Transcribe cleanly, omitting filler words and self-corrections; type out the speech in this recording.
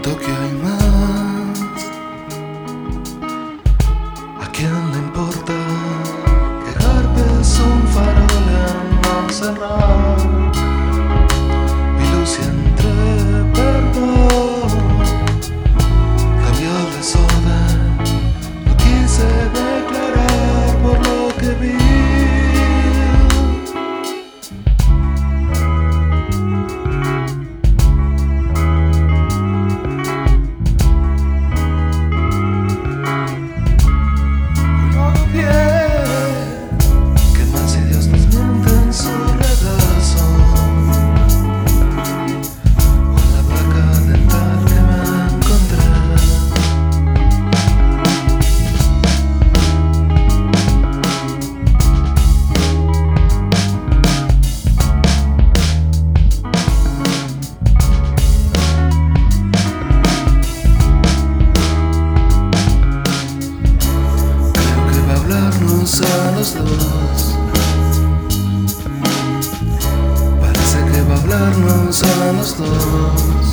Siento que hay más. ¿A quién le importa que Harpes un farol en no cerrar? Mi luz y entre perdón cambió el desorden. No quise declarar por lo que vi. A los dos parece que va a hablarnos a los dos.